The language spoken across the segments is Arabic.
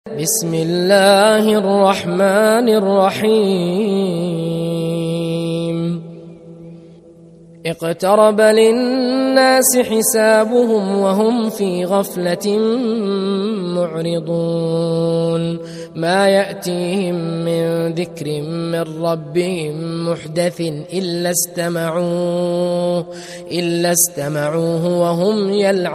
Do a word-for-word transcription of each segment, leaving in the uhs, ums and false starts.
بسم الله الرحمن الرحيم اقترب للناس حسابهم وهم في غفلة معرضون ما يأتيهم من ذكر من ربهم محدث إلا استمعوه إلا استمعوه وهم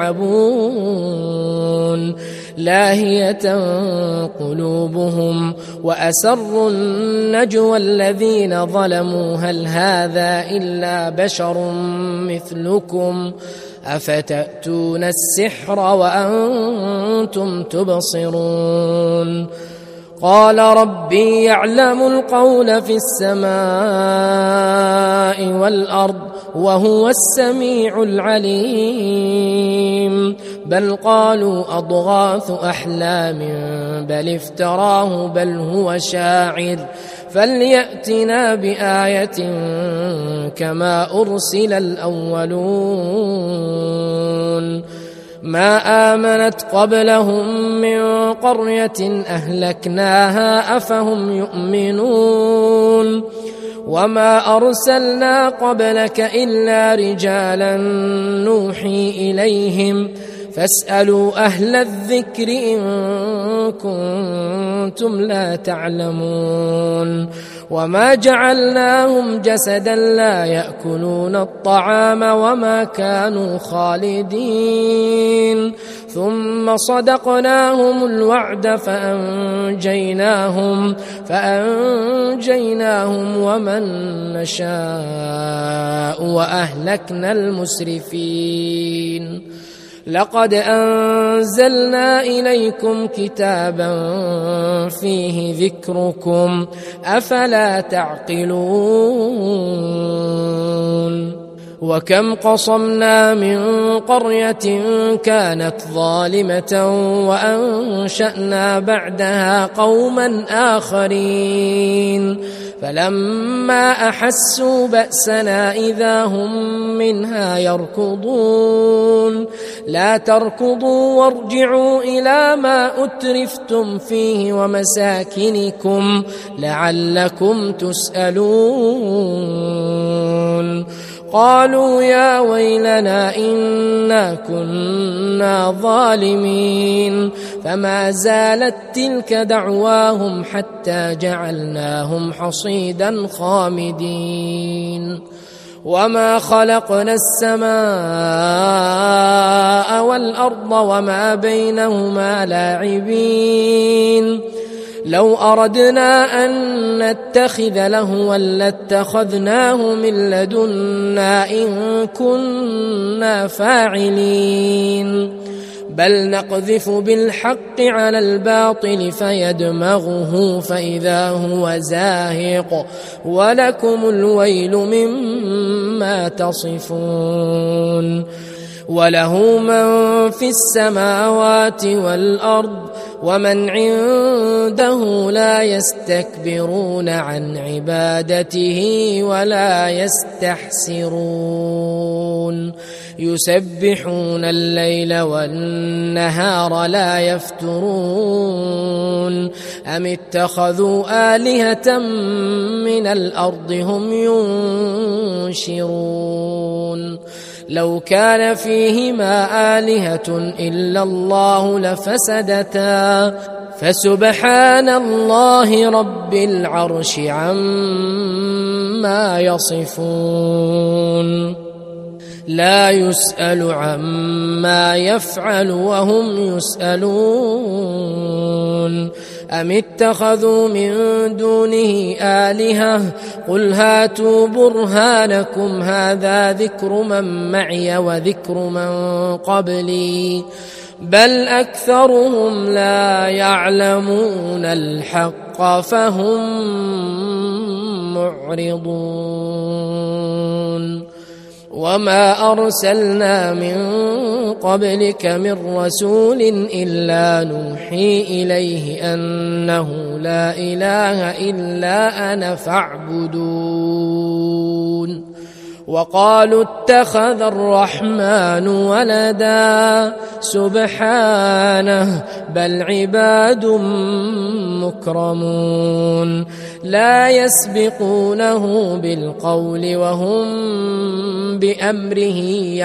يلعبون لاهية قلوبهم وأسروا النجوى الذين ظلموا هل هذا إلا بشر مثلكم أفتأتون السحر وأنتم تبصرون قال ربي يعلم القول في السماء والأرض وهو السميع العليم بل قالوا أضغاث أحلام بل افتراه بل هو شاعر فليأتنا بآية كما أرسل الأولون ما آمنت قبلهم من قرية أهلكناها أفهم يؤمنون وما أرسلنا قبلك إلا رجالا نوحي إليهم فاسألوا أهل الذكر إن كنتم لا تعلمون وما جعلناهم جسدا لا يأكلون الطعام وما كانوا خالدين ثم صدقناهم الوعد فأنجيناهم فأنجيناهم ومن نشاء وأهلكنا المسرفين لقد أنزلنا إليكم كتابا فيه ذكركم أفلا تعقلون وكم قصمنا من قرية كانت ظالمة وأنشأنا بعدها قوما آخرين فلما أحسوا بأسنا إذا هم منها يركضون لا تركضوا وارجعوا إلى ما أترفتم فيه ومساكنكم لعلكم تسألون قالوا يا ويلنا إنا كنا ظالمين فما زالت تلك دعواهم حتى جعلناهم حصيدا خامدين وما خلقنا السماء والأرض وما بينهما لاعبين لو أردنا أن نتخذ لهوا لاتخذناه من لدنا إن كنا فاعلين بل نقذف بالحق على الباطل فيدمغه فإذا هو زاهق ولكم الويل مما تصفون وله من في السماوات والأرض ومن عنده لا يستكبرون عن عبادته ولا يستحسرون يسبحون الليل والنهار لا يفترون أم اتخذوا آلهة من الأرض هم ينشرون لو كان فيهما آلهة إلا الله لفسدتا فسبحان الله رب العرش عما يصفون لا يسأل عما يفعل وهم يسألون أم اتخذوا من دونه آلهة قل هاتوا برهانكم هذا ذكر من معي وذكر من قبلي بل أكثرهم لا يعلمون الحق فهم معرضون وما أرسلنا من قبلك من رسول إلا نوحي إليه أنه لا إله إلا أنا فاعبدون وقالوا اتخذ الرحمن ولدا سبحانه بل عباد مكرمون لا يسبقونه بالقول وهم بأمره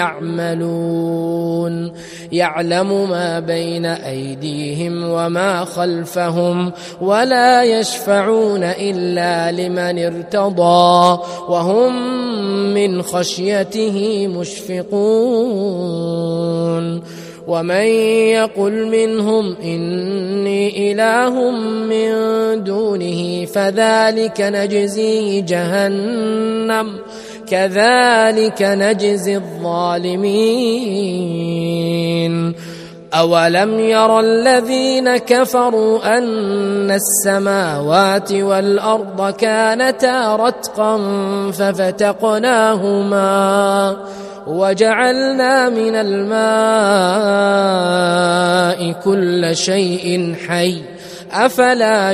يعملون يعلم ما بين أيديهم وما خلفهم ولا يشفعون إلا لمن ارتضى وهم من خشيته مشفقون ومن يقل منهم إني إله من دونه فذلك نجزيه جهنم كذلك نجزي الظالمين أولم ير الذين كفروا أن السماوات والأرض كانتا رتقا ففتقناهما وجعلنا من الماء كل شيء حي أفلا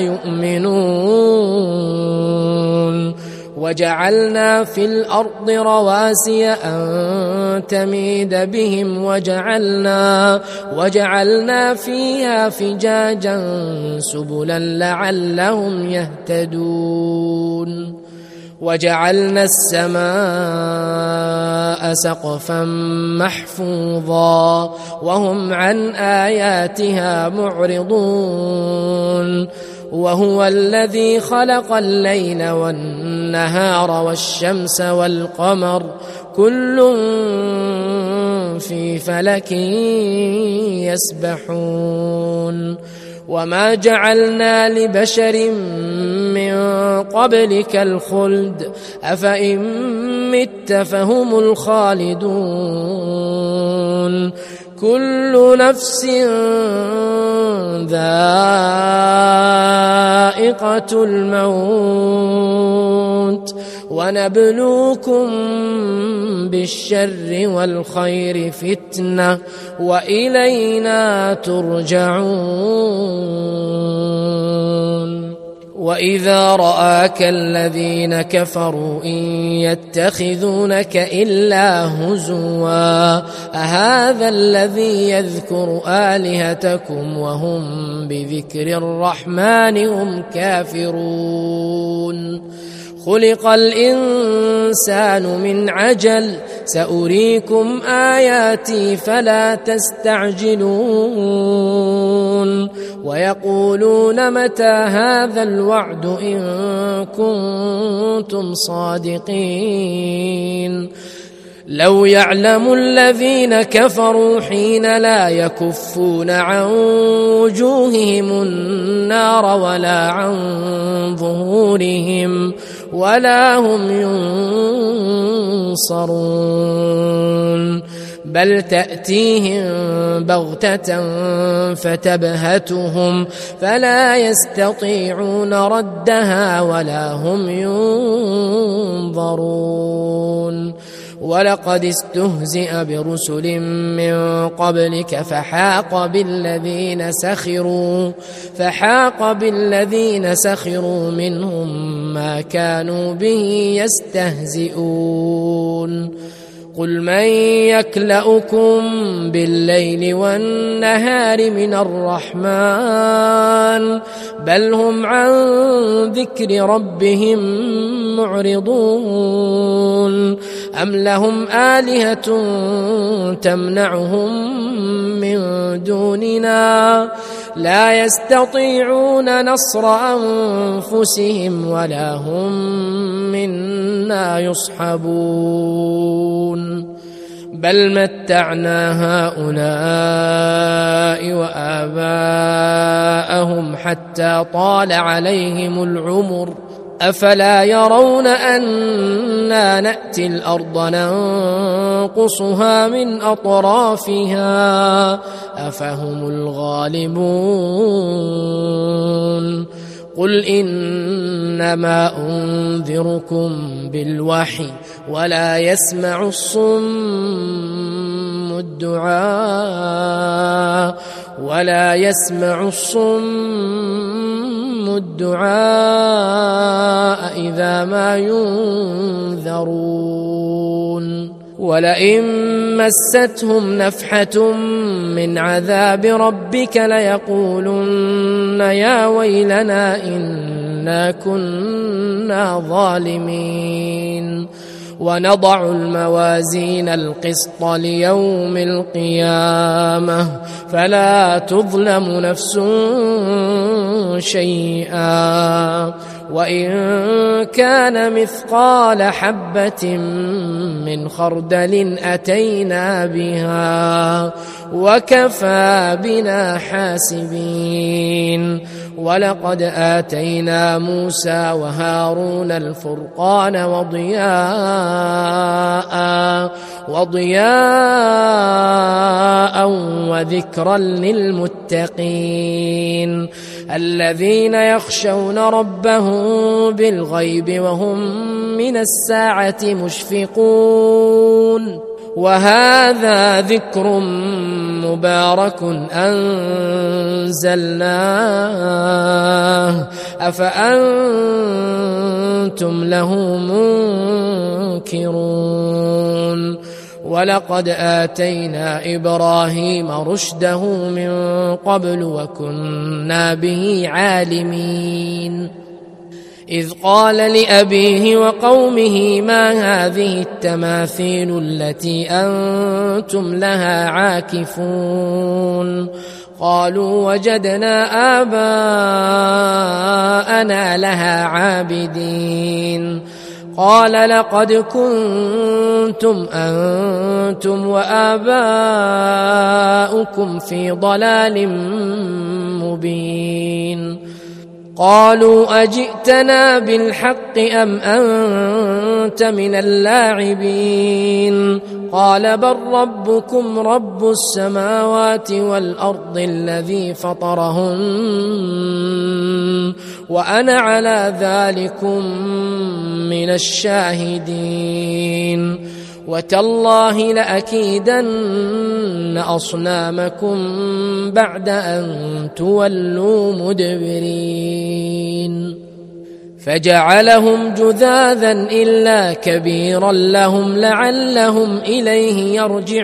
يؤمنون وجعلنا في الأرض رواسي أن تميد بهم وجعلنا, وجعلنا فيها فجاجا سبلا لعلهم يهتدون وجعلنا السماء سقفا محفوظا وهم عن آياتها معرضون وهو الذي خلق الليل والنهار والشمس والقمر كل في فلك يسبحون وما جعلنا لبشر من قبلك الخلد أفإن مت فهم الخالدون كل نفس ذائقة الموت ونبلوكم بالشر والخير فتنة وإلينا ترجعون وإذا رآك الذين كفروا إن يتخذونك إلا هزوا أهذا الذي يذكر آلهتكم وهم بذكر الرحمن هم كافرون خلق الإنسان من عجل سأريكم آياتي فلا تستعجلون ويقولون متى هذا الوعد إن كنتم صادقين لو يعلم الذين كفروا حين لا يكفون عن وجوههم النار ولا عن ظهورهم ولا هم ينصرون بل تأتيهم بغتة فتبهتهم فلا يستطيعون ردها ولا هم ينظرون ولقد استهزئ برسل من قبلك فحاق بالذين سخروا فحاق بالذين سخروا منهم ما كانوا به يستهزئون قل من يكلؤكم بالليل والنهار من الرحمن بل هم عن ذكر ربهم معرضون أم لهم آلهة تمنعهم من دوننا لا يستطيعون نصر أنفسهم ولا هم منا يصحبون بل متعنا هؤلاء وآباءهم حتى طال عليهم العمر أفلا يرون أنا نأتي الأرض ننقصها من أطرافها أفهم الغالبون قل إنما أنذركم بالوحي ولا يسمع الصم الدعاء ولا يسمع الصم الدعاء إذا ما ينذرون ولئن مستهم نفحة من عذاب ربك ليقولن يا ويلنا إنا كنا ظالمين ونضع الموازين القسط ليوم القيامة فلا تظلم نفس شيئا وإن كان مثقال حبة من خردل أتينا بها وكفى بنا حاسبين ولقد آتينا موسى وهارون الفرقان وضياء وضياء وذكرا للمتقين الذين يخشون ربهم بالغيب وهم من الساعة مشفقون وهذا ذكر مبارك أنزلناه أفأنتم له منكرون ولقد آتينا إبراهيم رشده من قبل وكنا به عالمين إذ قال لأبيه وقومه ما هذه التماثيل التي أنتم لها عاكفون قالوا وجدنا آباءنا لها عابدين قال لقد كنتم أنتم وآباؤكم في ضلال مبين قالوا أجئتنا بالحق أم أنت من اللاعبين قال بل ربكم رب السماوات والأرض الذي فطرهن وأنا على ذلكم من الشاهدين وتالله لأكيدن أصنامكم بعد أن تولوا مدبرين فجعلهم جذاذا إلا كبيرا لهم لعلهم إليه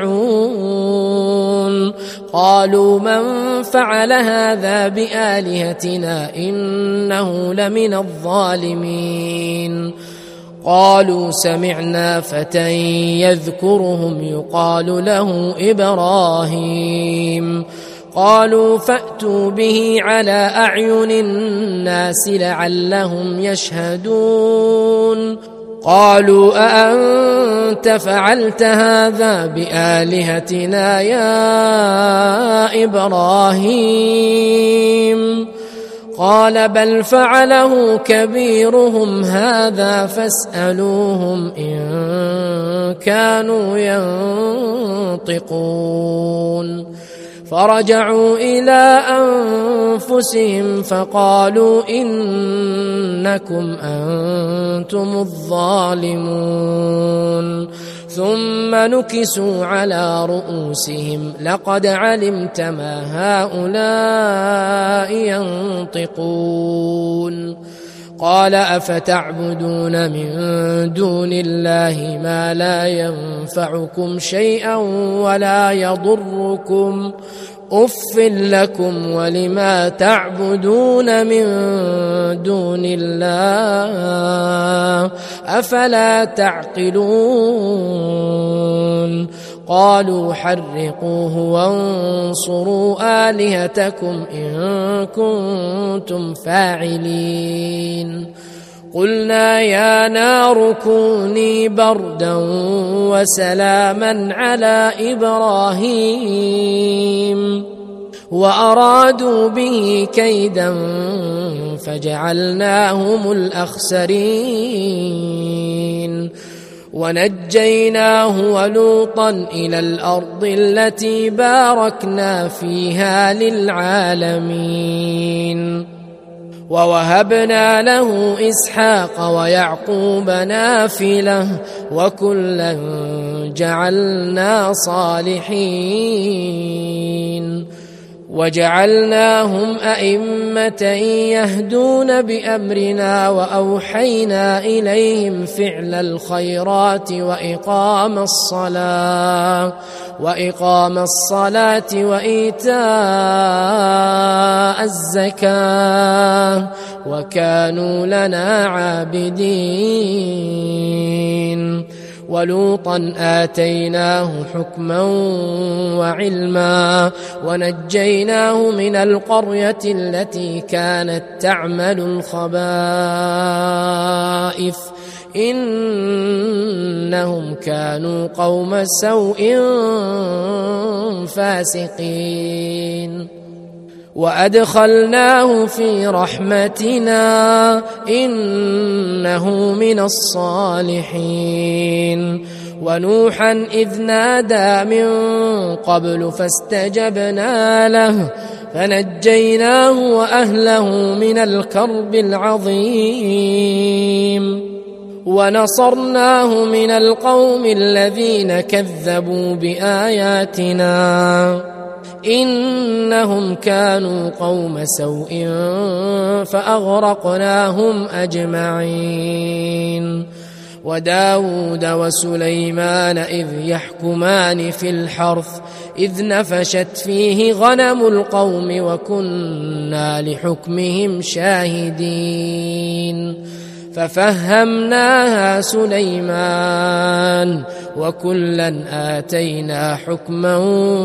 يرجعون قالوا من فعل هذا بآلهتنا إنه لمن الظالمين قالوا سمعنا فتى يذكرهم يقال له إبراهيم قالوا فأتوا به على أعين الناس لعلهم يشهدون قالوا أأنت فعلت هذا بآلهتنا يا إبراهيم قال بل فعله كبيرهم هذا فاسألوهم إن كانوا ينطقون فرجعوا إلى أنفسهم فقالوا إنكم أنتم الظالمون ثم نكسوا على رؤوسهم لقد علمت ما هؤلاء ينطقون قال أفتعبدون من دون الله ما لا ينفعكم شيئا ولا يضركم أف لكم ولما تعبدون من دون الله أفلا تعقلون قالوا حرقوه وانصروا آلهتكم إن كنتم فاعلين قلنا يا نار كوني بردا وسلاما على إبراهيم وأرادوا به كيدا فجعلناهم الأخسرين ونجيناه ولوطا إلى الأرض التي باركنا فيها للعالمين ووهبنا له إسحاق ويعقوب نافلة وكلا جعلنا صالحين وجعلناهم أئمة يهدون بأمرنا وأوحينا إليهم فعل الخيرات وإقام الصلاة وإقام الصلاة وإيتاء الزكاة وكانوا لنا عابدين. ولوطا آتيناه حكما وعلما ونجيناه من القرية التي كانت تعمل الخبائث إنهم كانوا قوم سوء فاسقين. وأدخلناه في رحمتنا إنه من الصالحين. ونوحا إذ نادى من قبل فاستجبنا له فنجيناه وأهله من الكرب العظيم ونصرناه من القوم الذين كذبوا بآياتنا إنهم كانوا قوم سوء فأغرقناهم أجمعين. وداود وسليمان إذ يحكمان في الحرث إذ نفشت فيه غنم القوم وكنا لحكمهم شاهدين ففهمناها سليمان وكلا آتينا حكما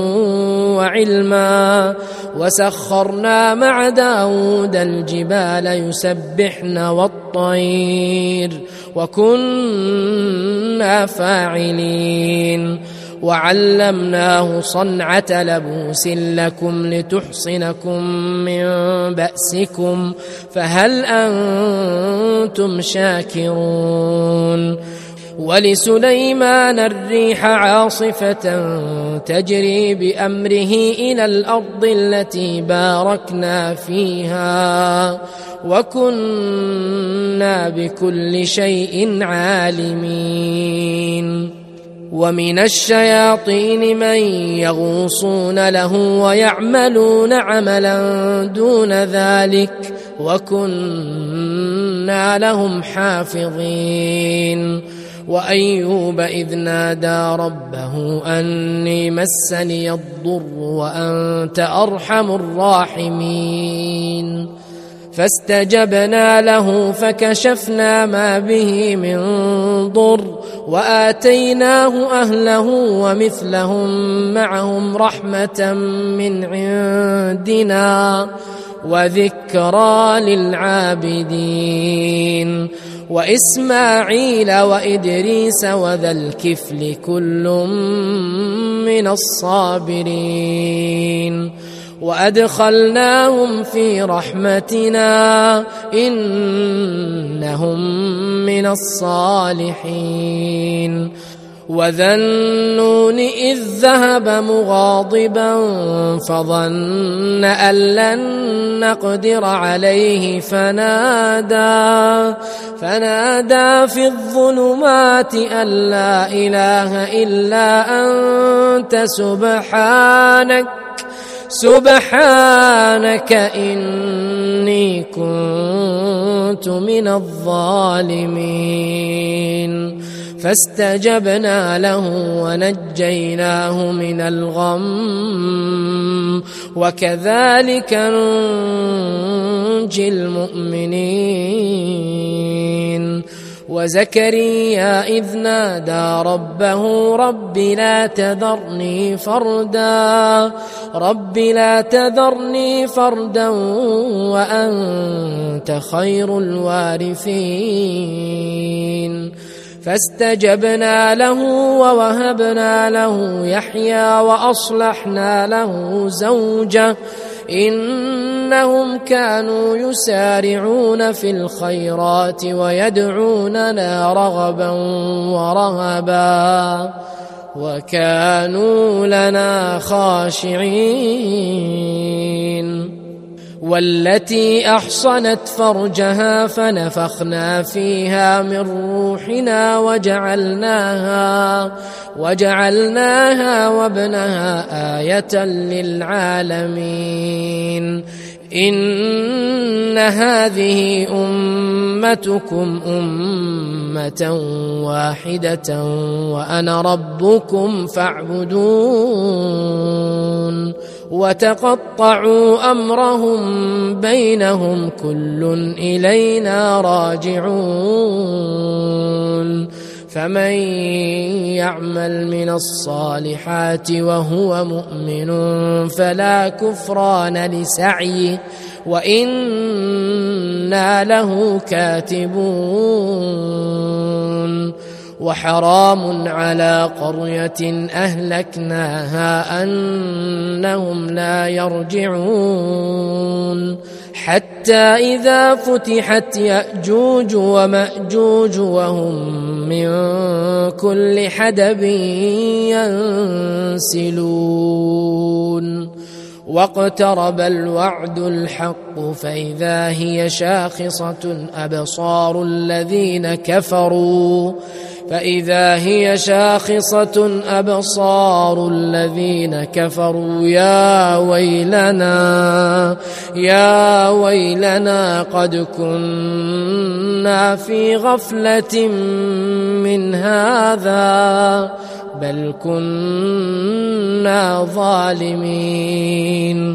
وعلما وسخرنا مع داود الجبال يسبحن والطير وكنا فاعلين. وعلمناه صنعة لبوس لكم لتحصنكم من بأسكم فهل أنتم شاكرون. ولسليمان الريح عاصفة تجري بأمره إلى الأرض التي باركنا فيها وكنا بكل شيء عالمين. ومن الشياطين من يغوصون له ويعملون عملا دون ذلك وكنا لهم حافظين. وأيوب إذ نادى ربه أني مسني الضر وأنت أرحم الراحمين فاستجبنا له فكشفنا ما به من ضر وآتيناه أهله ومثلهم معهم رحمة من عندنا وذكرى للعابدين. وإسماعيل وإدريس وذا الكفل كل من الصابرين وأدخلناهم في رحمتنا إنهم من الصالحين. وذا النون إذ ذهب مغاضبا فظن أن لن نقدر عليه فنادى فنادى في الظلمات أن لا إله إلا أنت سبحانك سبحانك إني كنت من الظالمين فاستجبنا له ونجيناه من الغم وكذلك ننجي المؤمنين. وزكريا إذ نادى ربه رب لا تذرني فردا رب لا تذرني فردا وأنت خير الوارثين فاستجبنا له ووهبنا له يحيى وأصلحنا له زوجه إنهم كانوا يسارعون في الخيرات ويدعوننا رغبا ورهبا وكانوا لنا خاشعين. والتي أحصنت فرجها فنفخنا فيها من روحنا وجعلناها وجعلناها وابنها آية للعالمين إن هذه أمتكم أمة واحدة وأنا ربكم فاعبدون وتقطعوا أمرهم بينهم كل إلينا راجعون فمن يعمل من الصالحات وهو مؤمن فلا كفران لسعيه وإنا له كاتبون وحرام على قرية أهلكناها أنهم لا يرجعون حتى إذا فتحت يأجوج ومأجوج وهم من كل حدب ينسلون واقترب الوعد الحق فإذا هي شاخصة أبصار الذين كفروا فإذا هي شاخصة أبصار الذين كفروا يا ويلنا يا ويلنا قد كنا في غفلة من هذا بل كنا ظالمين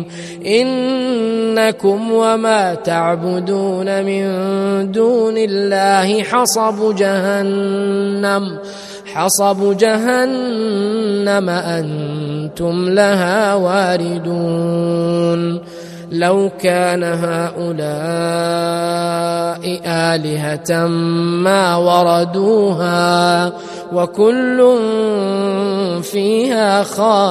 إنكم وما تعبدون من دون الله حصب جهنم حصب جهنم أنتم لها واردون لو كان هؤلاء آلهة ما وردوها وكل فيها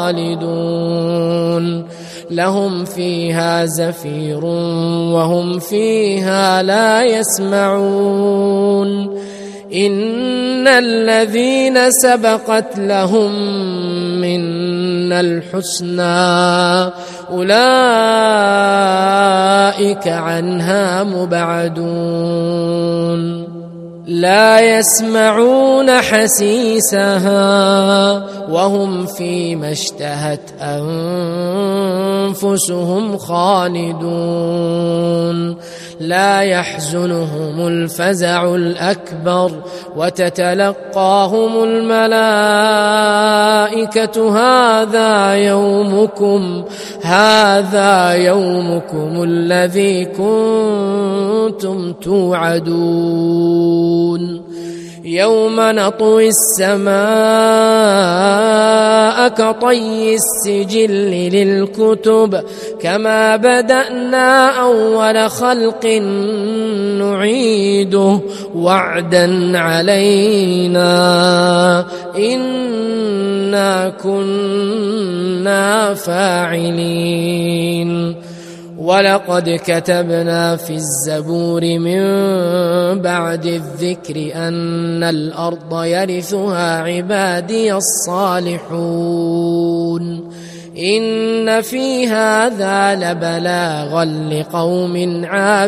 خالدون لهم فيها زفير وهم فيها لا يسمعون إن الذين سبقت لهم منا الحسنى أولئك عنها مبعدون لا يسمعون حسيسها وهم فيما اشتهت أنفسهم خالدون لا يحزنهم الفزع الأكبر وتتلقاهم الملائكة هذا يومكم هذا يومكم الذي كنتم توعدون يوم نطوي السماء كطي السجل للكتب كما بدأنا أول خلق نعيده وعدا علينا إنا كنا فاعلين ولقد كتبنا في الزبور من بعد الذكر أن الأرض يرثها عبادي الصالحون إن في هذا لبلاغا لقوم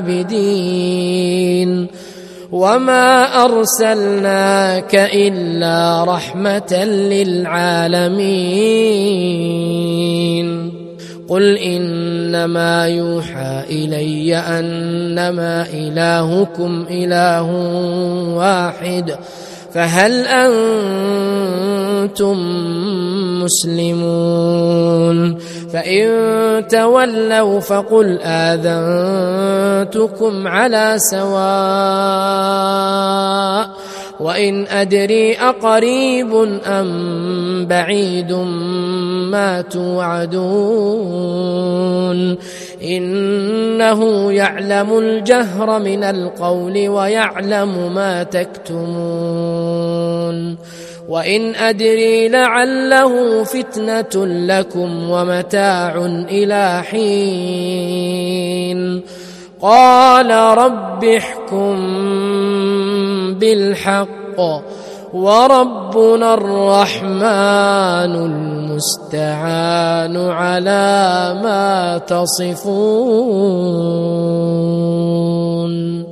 عابدين وما أرسلناك إلا رحمة للعالمين قل إنما يوحى إلي أنما إلهكم إله واحد فهل أنتم مسلمون فإن تولوا فقل آذنتكم على سواء وإن أدري أقريب أم بعيد ما توعدون إنه يعلم الجهر من القول ويعلم ما تكتمون وإن أدري لعله فتنة لكم ومتاع إلى حين قال رب احكم بالحق وربنا الرحمن المستعان على ما تصفون.